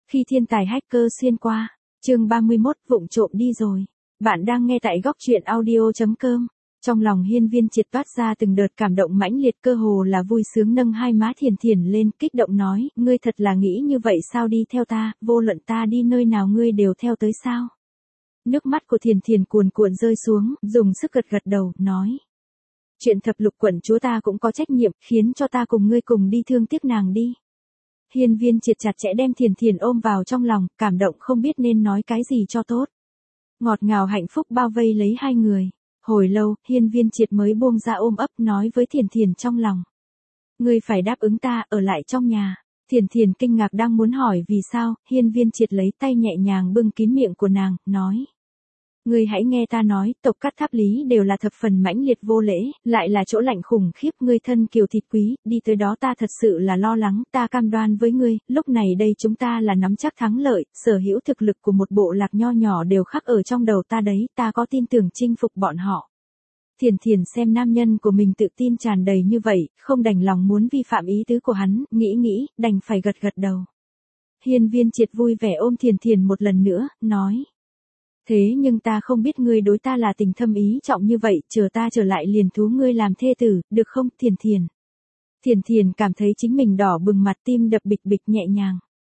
Khi thiên tài hacker xuyên qua, chương 31 vụng trộm đi rồi. Bạn đang nghe tại góc truyện audio.com. Trong lòng Hiên Viên Triệt toát ra từng đợt cảm động mãnh liệt, cơ hồ là vui sướng nâng hai má Thiền Thiền lên, kích động nói, ngươi thật là nghĩ như vậy sao, đi theo ta, vô luận ta đi nơi nào ngươi đều theo tới sao. Nước mắt của Thiền Thiền cuồn cuộn rơi xuống, dùng sức gật gật đầu, nói. Chuyện thập lục quận chúa ta cũng có trách nhiệm, khiến cho ta cùng ngươi cùng đi, thương tiếc nàng đi. Hiên Viên Triệt chặt chẽ đem Thiền Thiền ôm vào trong lòng, cảm động không biết nên nói cái gì cho tốt. Ngọt ngào hạnh phúc bao vây lấy hai người. Hồi lâu, Hiên Viên Triệt mới buông ra ôm ấp, nói với Thiền Thiền trong lòng. Ngươi phải đáp ứng ta, ở lại trong nhà. Thiền Thiền kinh ngạc đang muốn hỏi vì sao, Hiên Viên Triệt lấy tay nhẹ nhàng bưng kín miệng của nàng, nói. Ngươi hãy nghe ta nói, tộc Cát Tháp Lý đều là thập phần mãnh liệt vô lễ, lại là chỗ lạnh khủng khiếp, ngươi thân kiều thịt quý, đi tới đó ta thật sự là lo lắng, ta cam đoan với ngươi, lúc này đây chúng ta là nắm chắc thắng lợi, sở hữu thực lực của một bộ lạc nho nhỏ đều khắc ở trong đầu ta đấy, ta có tin tưởng chinh phục bọn họ. Thiền Thiền xem nam nhân của mình tự tin tràn đầy như vậy, không đành lòng muốn vi phạm ý tứ của hắn, nghĩ, đành phải gật gật đầu. Hiên Viên Triệt vui vẻ ôm Thiền Thiền một lần nữa, nói. Thế nhưng ta không biết ngươi đối ta là tình thâm ý trọng như vậy, chờ ta trở lại liền thú ngươi làm thê tử, được không, Thiền Thiền? Thiền Thiền cảm thấy chính mình đỏ bừng mặt, tim đập bịch bịch nhẹ nhàng.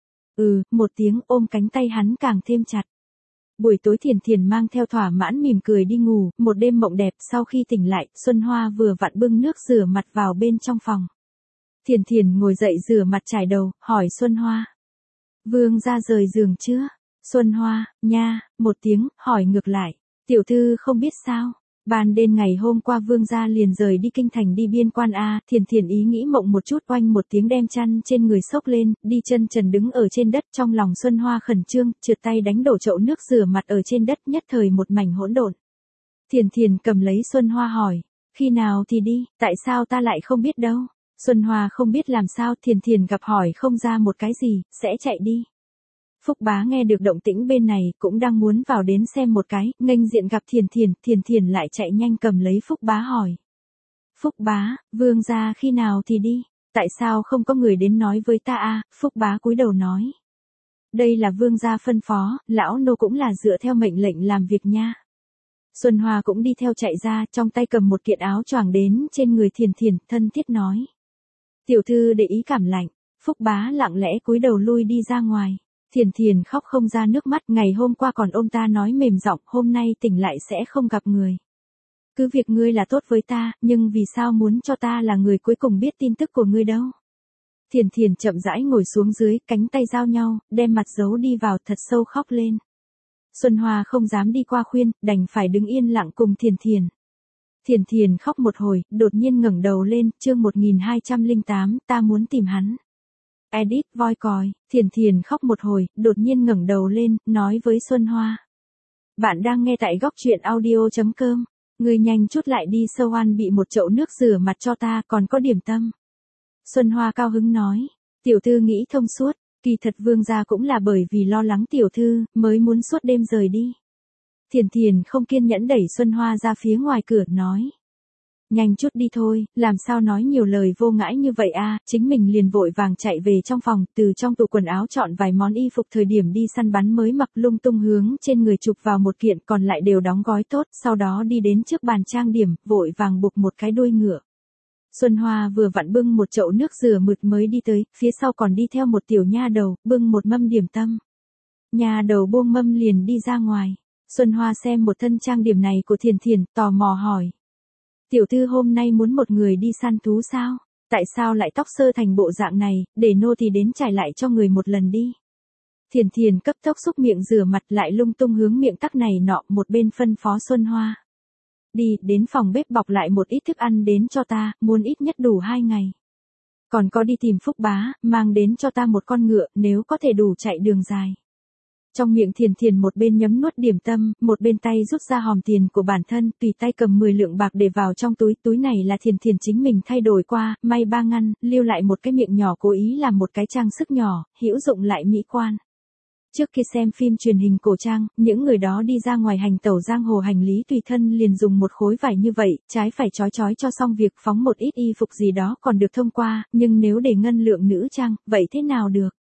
Một tiếng, ôm cánh tay hắn càng thêm chặt. Buổi tối Thiền Thiền mang theo thỏa mãn mỉm cười đi ngủ, một đêm mộng đẹp, sau khi tỉnh lại, Xuân Hoa vừa vặn bưng nước rửa mặt vào bên trong phòng. Thiền Thiền ngồi dậy rửa mặt chải đầu, hỏi Xuân Hoa. Vương gia rời giường chưa? Xuân Hoa, nha, một tiếng, hỏi ngược lại. Tiểu thư không biết sao? Ban đêm ngày hôm qua vương gia liền rời đi kinh thành đi biên quan a. Thiền Thiền ý nghĩ mộng một chút, oanh một tiếng đem chăn trên người xốc lên, đi chân trần đứng ở trên đất, trong lòng Xuân Hoa khẩn trương, trượt tay đánh đổ chậu nước rửa mặt ở trên đất, nhất thời một mảnh hỗn độn. Thiền Thiền cầm lấy Xuân Hoa hỏi, khi nào thì đi, tại sao ta lại không biết đâu? Xuân Hoa không biết làm sao, Thiền Thiền gặp hỏi không ra một cái gì, sẽ chạy đi. Phúc Bá nghe được động tĩnh bên này, cũng đang muốn vào đến xem một cái, nghênh diện gặp Thiền Thiền lại chạy nhanh cầm lấy Phúc Bá hỏi. Phúc Bá, vương gia khi nào thì đi, tại sao không có người đến nói với ta a? Phúc Bá cúi đầu nói. Đây là vương gia phân phó, lão nô cũng là dựa theo mệnh lệnh làm việc nha. Xuân Hoa cũng đi theo chạy ra, trong tay cầm một kiện áo choàng đến trên người Thiền Thiền, thân thiết nói. Tiểu thư để ý cảm lạnh. Phúc Bá lặng lẽ cúi đầu lui đi ra ngoài. Thiền Thiền khóc không ra nước mắt, ngày hôm qua còn ôm ta nói mềm giọng, hôm nay tỉnh lại sẽ không gặp người. Cứ việc ngươi là tốt với ta, nhưng vì sao muốn cho ta là người cuối cùng biết tin tức của ngươi đâu? Thiền Thiền chậm rãi ngồi xuống dưới, cánh tay giao nhau, đem mặt giấu đi vào, thật sâu khóc lên. Xuân Hoa không dám đi qua khuyên, đành phải đứng yên lặng cùng Thiền Thiền. Thiền Thiền khóc một hồi, đột nhiên ngẩng đầu lên, chương 1208, ta muốn tìm hắn. Edit voi còi, Thiền Thiền khóc một hồi, đột nhiên ngẩng đầu lên, nói với Xuân Hoa. Bạn đang nghe tại góc truyện audio.com, ngươi nhanh chút lại đi, Sâu Hoan bị một chậu nước rửa mặt cho ta, còn có điểm tâm. Xuân Hoa cao hứng nói, tiểu thư nghĩ thông suốt, kỳ thật vương gia cũng là bởi vì lo lắng tiểu thư, mới muốn suốt đêm rời đi. Thiền Thiền không kiên nhẫn đẩy Xuân Hoa ra phía ngoài cửa, nói. Nhanh chút đi thôi, làm sao nói nhiều lời vô ngãi như vậy a? Chính mình liền vội vàng chạy về trong phòng, từ trong tủ quần áo chọn vài món y phục thời điểm đi săn bắn mới mặc, lung tung hướng trên người chụp vào một kiện, còn lại đều đóng gói tốt, sau đó đi đến trước bàn trang điểm, vội vàng buộc một cái đuôi ngựa. Xuân Hoa vừa vặn bưng một chậu nước rửa mực mới đi tới, phía sau còn đi theo một tiểu nha đầu, bưng một mâm điểm tâm. Nha đầu buông mâm liền đi ra ngoài. Xuân Hoa xem một thân trang điểm này của Thiền Thiền, tò mò hỏi. Tiểu thư hôm nay muốn một người đi săn thú sao? Tại sao lại tóc sơ thành bộ dạng này, để nô thì đến trải lại cho người một lần đi. Thiền Thiền cấp tốc xúc miệng rửa mặt, lại lung tung hướng miệng tắc này nọ, một bên phân phó Xuân Hoa. Đi, đến phòng bếp bọc lại một ít thức ăn đến cho ta, muốn ít nhất đủ 2 ngày. Còn có đi tìm Phúc Bá, mang đến cho ta một con ngựa, nếu có thể đủ chạy đường dài. Trong miệng Thiền Thiền một bên nhấm nuốt điểm tâm, một bên tay rút ra hòm tiền của bản thân, tùy tay cầm 10 lượng bạc để vào trong túi, túi này là Thiền Thiền chính mình thay đổi qua, may 3 ngăn, lưu lại một cái miệng nhỏ cố ý làm một cái trang sức nhỏ, hữu dụng lại mỹ quan. Trước khi xem phim truyền hình cổ trang, những người đó đi ra ngoài hành tẩu giang hồ hành lý tùy thân liền dùng một khối vải như vậy, trái phải chói chói cho xong việc, phóng một ít y phục gì đó còn được thông qua, nhưng nếu để ngân lượng nữ trang, vậy thế nào được?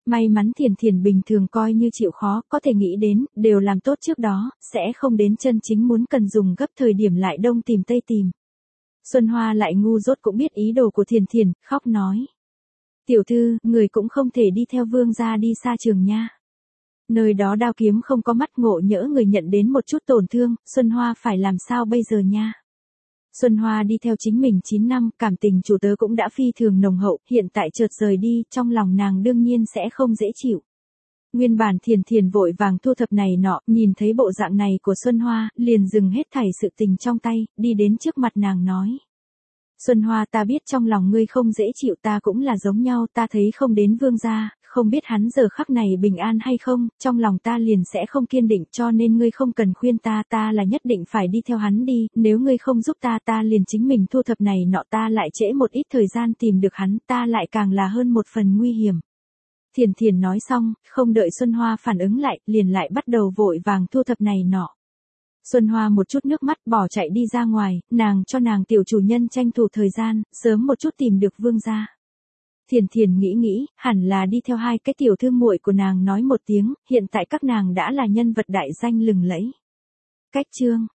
May mắn Thiền Thiền bình thường coi như chịu khó, có thể nghĩ đến, đều làm tốt trước đó, sẽ không đến chân chính muốn cần dùng gấp thời điểm lại đông tìm tây tìm. Xuân Hoa lại ngu dốt cũng biết ý đồ của Thiền Thiền, khóc nói. Tiểu thư, người cũng không thể đi theo vương gia đi xa trường nha. Nơi đó đao kiếm không có mắt, ngộ nhỡ người nhận đến một chút tổn thương, Xuân Hoa phải làm sao bây giờ nha. Xuân Hoa đi theo chính mình 9 năm, cảm tình chủ tớ cũng đã phi thường nồng hậu, hiện tại chợt rời đi, trong lòng nàng đương nhiên sẽ không dễ chịu. Nguyên bản Thiền Thiền vội vàng thu thập này nọ, nhìn thấy bộ dạng này của Xuân Hoa, liền dừng hết thảy sự tình trong tay, đi đến trước mặt nàng nói. Xuân Hoa, ta biết trong lòng ngươi không dễ chịu, ta cũng là giống nhau, ta thấy không đến vương gia, không biết hắn giờ khắc này bình an hay không, trong lòng ta liền sẽ không kiên định, cho nên ngươi không cần khuyên ta, ta là nhất định phải đi theo hắn đi, nếu ngươi không giúp ta, ta liền chính mình thu thập này nọ, ta lại trễ một ít thời gian tìm được hắn, ta lại càng là hơn một phần nguy hiểm. Thiền Thiền nói xong, không đợi Xuân Hoa phản ứng lại, liền lại bắt đầu vội vàng thu thập này nọ. Xuân Hoa một chút nước mắt bỏ chạy đi ra ngoài, nàng cho nàng tiểu chủ nhân tranh thủ thời gian, sớm một chút tìm được vương gia. Thiền Thiền nghĩ, hẳn là đi theo hai cái tiểu thư muội của nàng nói một tiếng, hiện tại các nàng đã là nhân vật đại danh lừng lẫy. Cách chương